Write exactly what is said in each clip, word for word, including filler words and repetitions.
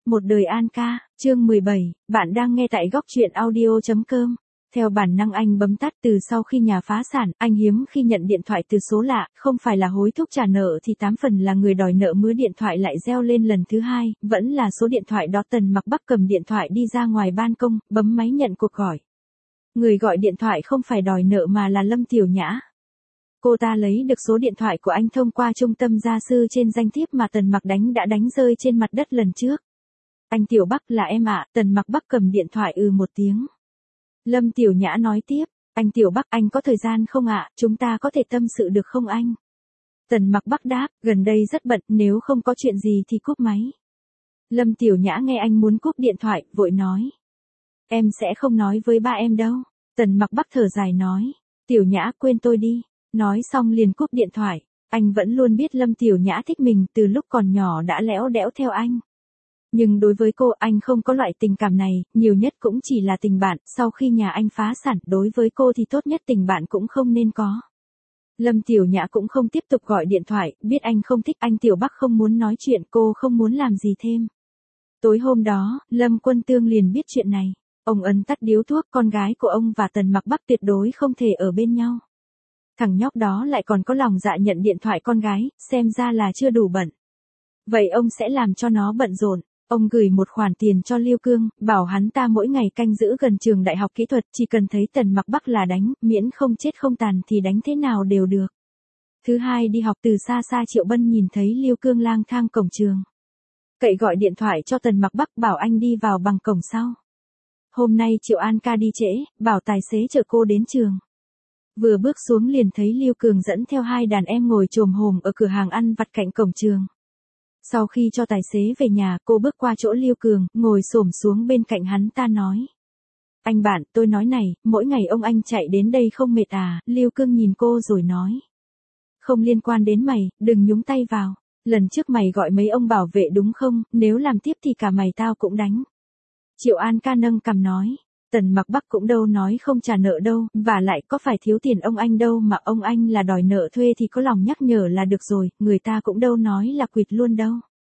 Một đời An ca, chương mười bảy, bạn đang nghe tại góc truyện audio chấm com. Theo bản năng anh bấm tắt từ sau khi nhà phá sản, anh hiếm khi nhận điện thoại từ số lạ, không phải là hối thúc trả nợ thì tám phần là người đòi nợ mướn điện thoại lại reo lên lần thứ hai, vẫn là số điện thoại đó. Tần Mặc Bắc cầm điện thoại đi ra ngoài ban công, bấm máy nhận cuộc gọi. Người gọi điện thoại không phải đòi nợ mà là Lâm Tiểu Nhã. Cô ta lấy được số điện thoại của anh thông qua trung tâm gia sư trên danh thiếp mà Tần Mặc Đánh đã đánh rơi trên mặt đất lần trước. Anh Tiểu Bắc là em ạ. Tần Mặc Bắc cầm điện thoại ừ một tiếng. Lâm Tiểu Nhã nói tiếp, anh Tiểu Bắc, anh có thời gian không ạ, chúng ta có thể tâm sự được không anh? Tần Mặc Bắc đáp, gần đây rất bận, nếu không có chuyện gì thì cúp máy. Lâm Tiểu Nhã nghe anh muốn cúp điện thoại, vội nói. Em sẽ không nói với ba em đâu. Tần Mặc Bắc thở dài nói, Tiểu Nhã quên tôi đi. Nói xong liền cúp điện thoại. Anh vẫn luôn biết Lâm Tiểu Nhã thích mình, từ lúc còn nhỏ đã lẽo đẽo theo anh. Nhưng đối với cô, anh không có loại tình cảm này, nhiều nhất cũng chỉ là tình bạn. Sau khi nhà anh phá sản, đối với cô thì tốt nhất tình bạn cũng không nên có. Lâm Tiểu Nhã cũng không tiếp tục gọi điện thoại, biết anh không thích, anh Tiểu Bắc không muốn nói chuyện, cô không muốn làm gì thêm. Tối hôm đó, Lâm Quân Tương liền biết chuyện này. Ông ấn tắt điếu thuốc, con gái của ông và Tần Mặc Bắc tuyệt đối không thể ở bên nhau. Thằng nhóc đó lại còn có lòng dạ nhận điện thoại con gái, xem ra là chưa đủ bận. Vậy ông sẽ làm cho nó bận rộn. Ông gửi một khoản tiền cho Lưu Cương, bảo hắn ta mỗi ngày canh giữ gần trường đại học kỹ thuật, chỉ cần thấy Tần Mặc Bắc là đánh, miễn không chết không tàn thì đánh thế nào đều được. Thứ hai đi học từ xa xa Triệu Bân nhìn thấy Lưu Cương lang thang cổng trường. Cậy gọi điện thoại cho Tần Mặc Bắc bảo anh đi vào bằng cổng sau. Hôm nay Triệu An ca đi trễ, bảo tài xế chở cô đến trường. Vừa bước xuống liền thấy Lưu Cường dẫn theo hai đàn em ngồi chồm hổm ở cửa hàng ăn vặt cạnh cổng trường. Sau khi cho tài xế về nhà, cô bước qua chỗ Lưu Cường, ngồi xổm xuống bên cạnh hắn ta nói. Anh bạn, tôi nói này, mỗi ngày ông anh chạy đến đây không mệt à? Lưu Cường nhìn cô rồi nói. Không liên quan đến mày, đừng nhúng tay vào. Lần trước mày gọi mấy ông bảo vệ đúng không, nếu làm tiếp thì cả mày tao cũng đánh. Triệu An ca nâng cằm nói. Tần Mặc Bắc cũng đâu nói không trả nợ đâu, và lại có phải thiếu tiền ông anh đâu mà ông anh là đòi nợ thuê thì có lòng nhắc nhở là được rồi, người ta cũng đâu nói là quỵt luôn đâu.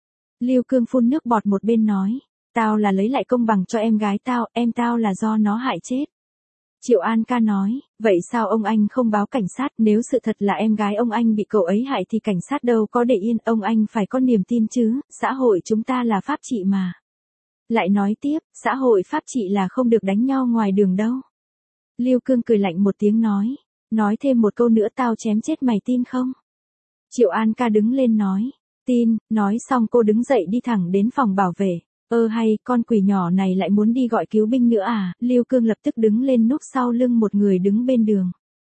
Lưu Cương phun nước bọt một bên nói, tao là lấy lại công bằng cho em gái tao, em tao là do nó hại chết. Triệu An ca nói, vậy sao ông anh không báo cảnh sát, nếu sự thật là em gái ông anh bị cậu ấy hại thì cảnh sát đâu có để yên, ông anh phải có niềm tin chứ, xã hội chúng ta là pháp trị mà. Lại nói tiếp, xã hội pháp trị là không được đánh nhau ngoài đường đâu. Lưu Cương cười lạnh một tiếng nói, nói thêm một câu nữa tao chém chết mày tin không? Triệu An ca đứng lên nói, tin, nói xong cô đứng dậy đi thẳng đến phòng bảo vệ. Ơ hay, con quỷ nhỏ này lại muốn đi gọi cứu binh nữa à? Lưu Cương lập tức đứng lên núp sau lưng một người đứng bên đường.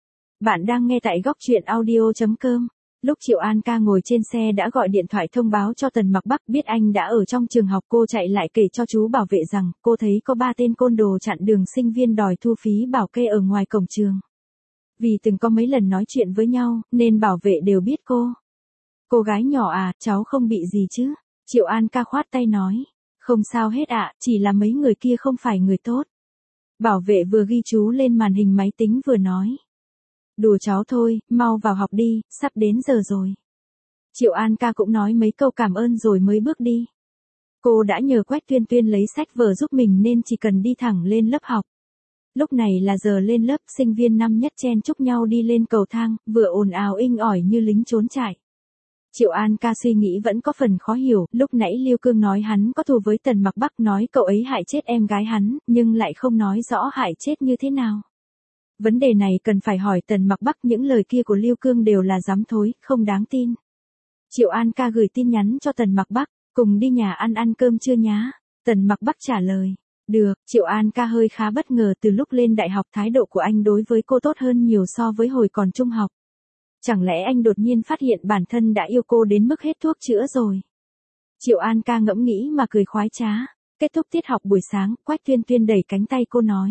Bạn đang nghe tại góc truyện audio chấm com. Lúc Triệu An ca ngồi trên xe đã gọi điện thoại thông báo cho Tần Mặc Bắc, biết anh đã ở trong trường học, cô chạy lại kể cho chú bảo vệ rằng, cô thấy có ba tên côn đồ chặn đường sinh viên đòi thu phí bảo kê ở ngoài cổng trường. Vì từng có mấy lần nói chuyện với nhau, nên bảo vệ đều biết cô. Cô gái nhỏ à, cháu không bị gì chứ? Triệu An ca khoát tay nói, không sao hết ạ, chỉ là mấy người kia không phải người tốt. Bảo vệ vừa ghi chú lên màn hình máy tính vừa nói. Đùa cháu thôi, mau vào học đi, sắp đến giờ rồi. Triệu An ca cũng nói mấy câu cảm ơn rồi mới bước đi. Cô đã nhờ Quách Tuyên Tuyên lấy sách vở giúp mình nên chỉ cần đi thẳng lên lớp học. Lúc này là giờ lên lớp, sinh viên năm nhất chen chúc nhau đi lên cầu thang, vừa ồn ào inh ỏi như lính trốn chạy. Triệu An ca suy nghĩ vẫn có phần khó hiểu, lúc nãy Lưu Cương nói hắn có thù với Tần Mặc Bắc, nói cậu ấy hại chết em gái hắn, nhưng lại không nói rõ hại chết như thế nào. Vấn đề này cần phải hỏi Tần Mặc Bắc, những lời kia của Lưu Cương đều là dám thối, không đáng tin. Triệu An ca gửi tin nhắn cho Tần Mặc Bắc, cùng đi nhà ăn ăn cơm trưa nhá. Tần Mặc Bắc trả lời, được. Triệu An ca hơi khá bất ngờ, từ lúc lên đại học thái độ của anh đối với cô tốt hơn nhiều so với hồi còn trung học. Chẳng lẽ anh đột nhiên phát hiện bản thân đã yêu cô đến mức hết thuốc chữa rồi? Triệu An ca ngẫm nghĩ mà cười khoái trá. Kết thúc tiết học buổi sáng, Quách Tuyên Tuyên đẩy cánh tay cô nói.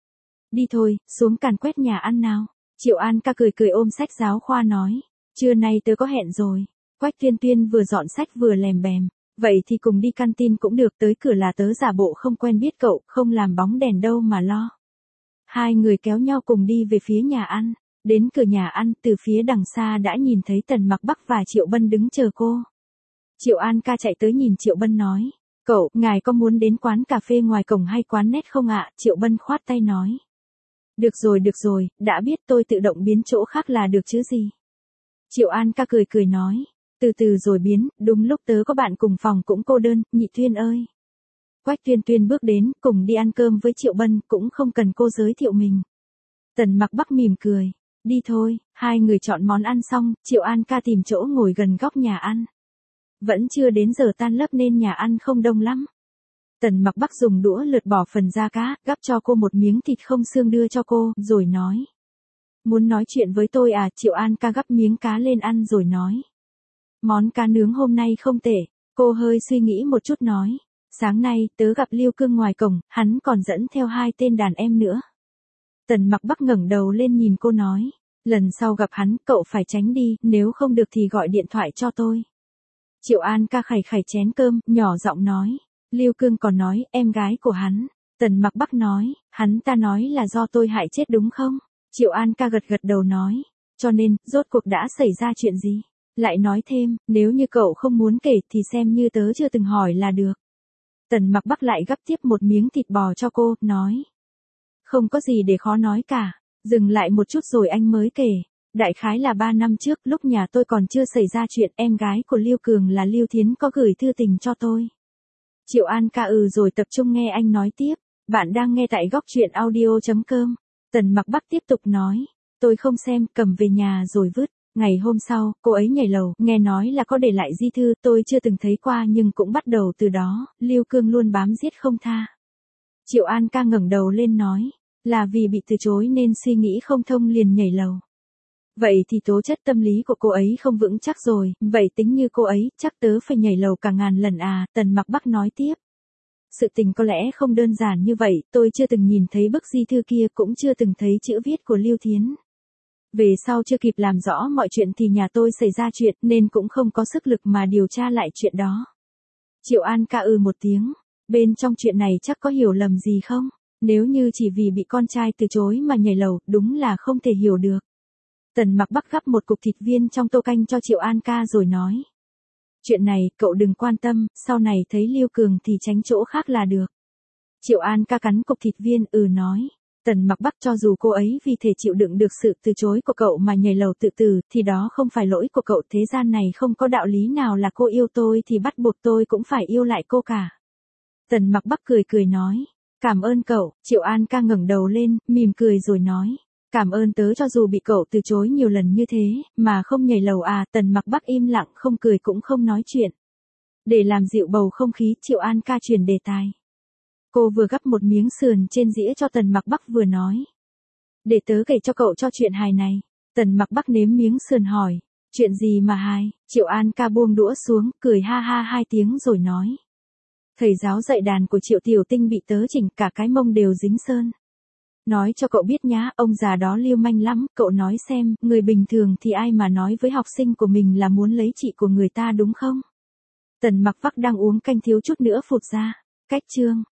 Đi thôi, xuống càn quét nhà ăn nào. Triệu An ca cười cười ôm sách giáo khoa nói. Trưa nay tớ có hẹn rồi. Quách Tuyên Tuyên vừa dọn sách vừa lèm bèm. Vậy thì cùng đi canteen cũng được, tới cửa là tớ giả bộ không quen biết cậu, không làm bóng đèn đâu mà lo. Hai người kéo nhau cùng đi về phía nhà ăn. Đến cửa nhà ăn, từ phía đằng xa đã nhìn thấy Tần Mặc Bắc và Triệu Bân đứng chờ cô. Triệu An ca chạy tới nhìn Triệu Bân nói. Cậu, ngài có muốn đến quán cà phê ngoài cổng hay quán nét không ạ? Triệu Bân khoát tay nói. Được rồi được rồi, đã biết tôi tự động biến chỗ khác là được chứ gì. Triệu An ca cười cười nói. Từ từ rồi biến, đúng lúc tớ có bạn cùng phòng cũng cô đơn, Nhị Thuyên ơi. Quách Tuyên Tuyên bước đến, cùng đi ăn cơm với Triệu Bân, cũng không cần cô giới thiệu mình. Tần Mặc Bắc mỉm cười. Đi thôi, hai người chọn món ăn xong, Triệu An ca tìm chỗ ngồi gần góc nhà ăn. Vẫn chưa đến giờ tan lớp nên nhà ăn không đông lắm. Tần Mặc Bắc dùng đũa lượt bỏ phần da cá, gắp cho cô một miếng thịt không xương đưa cho cô, rồi nói. Muốn nói chuyện với tôi à? Triệu An ca gắp miếng cá lên ăn rồi nói. Món cá nướng hôm nay không tệ, cô hơi suy nghĩ một chút nói. Sáng nay, tớ gặp Lưu Cương ngoài cổng, hắn còn dẫn theo hai tên đàn em nữa. Tần Mặc Bắc ngẩng đầu lên nhìn cô nói. Lần sau gặp hắn, cậu phải tránh đi, nếu không được thì gọi điện thoại cho tôi. Triệu An ca khẩy khẩy chén cơm, nhỏ giọng nói. Lưu Cương còn nói, em gái của hắn. Tần Mặc Bắc nói, hắn ta nói là do tôi hại chết đúng không? Triệu An ca gật gật đầu nói. Cho nên, rốt cuộc đã xảy ra chuyện gì? Lại nói thêm, nếu như cậu không muốn kể thì xem như tớ chưa từng hỏi là được. Tần Mặc Bắc lại gắp tiếp một miếng thịt bò cho cô, nói. Không có gì để khó nói cả. Dừng lại một chút rồi anh mới kể. Đại khái là ba năm trước, lúc nhà tôi còn chưa xảy ra chuyện, em gái của Lưu Cường là Lưu Thiến có gửi thư tình cho tôi. Triệu An ca ừ rồi tập trung nghe anh nói tiếp. Bạn đang nghe tại góc truyện audio chấm com. Tần Mặc Bắc tiếp tục nói. Tôi không xem, cầm về nhà rồi vứt. Ngày hôm sau, cô ấy nhảy lầu, nghe nói là có để lại di thư, tôi chưa từng thấy qua nhưng cũng bắt đầu từ đó, Lưu Cương luôn bám giết không tha. Triệu An ca ngẩng đầu lên nói, là vì bị từ chối nên suy nghĩ không thông liền nhảy lầu. Vậy thì tố chất tâm lý của cô ấy không vững chắc rồi, vậy tính như cô ấy, chắc tớ phải nhảy lầu cả ngàn lần à, Tần Mặc Bắc nói tiếp. Sự tình có lẽ không đơn giản như vậy, tôi chưa từng nhìn thấy bức di thư kia cũng chưa từng thấy chữ viết của Lưu Thiến. Về sau chưa kịp làm rõ mọi chuyện thì nhà tôi xảy ra chuyện nên cũng không có sức lực mà điều tra lại chuyện đó. Triệu An ca ừ một tiếng, bên trong chuyện này chắc có hiểu lầm gì không? Nếu như chỉ vì bị con trai từ chối mà nhảy lầu, đúng là không thể hiểu được. Tần Mặc Bắc gắp một cục thịt viên trong tô canh cho Triệu An ca rồi nói. Chuyện này, cậu đừng quan tâm, sau này thấy Lưu Cường thì tránh chỗ khác là được. Triệu An ca cắn cục thịt viên ừ nói. Tần Mặc Bắc cho dù cô ấy vì thể chịu đựng được sự từ chối của cậu mà nhảy lầu tự tử, thì đó không phải lỗi của cậu, thế gian này không có đạo lý nào là cô yêu tôi thì bắt buộc tôi cũng phải yêu lại cô cả. Tần Mặc Bắc cười cười nói, cảm ơn cậu, Triệu An ca ngẩng đầu lên, mỉm cười rồi nói, cảm ơn tớ cho dù bị cậu từ chối nhiều lần như thế, mà không nhảy lầu à, Tần Mặc Bắc im lặng không cười cũng không nói chuyện. Để làm dịu bầu không khí, Triệu An ca chuyển đề tài. Cô vừa gắp một miếng sườn trên dĩa cho Tần Mặc Bắc vừa nói. Để tớ kể cho cậu cho chuyện hài này. Tần Mặc Bắc nếm miếng sườn hỏi. Chuyện gì mà hài? Triệu An ca buông đũa xuống, cười ha ha hai tiếng rồi nói. Thầy giáo dạy đàn của Triệu Tiểu Tinh bị tớ chỉnh cả cái mông đều dính sơn. Nói cho cậu biết nhá, ông già đó lưu manh lắm, cậu nói xem, người bình thường thì ai mà nói với học sinh của mình là muốn lấy chị của người ta đúng không? Tần Mặc Bắc đang uống canh thiếu chút nữa phụt ra. Cách chương.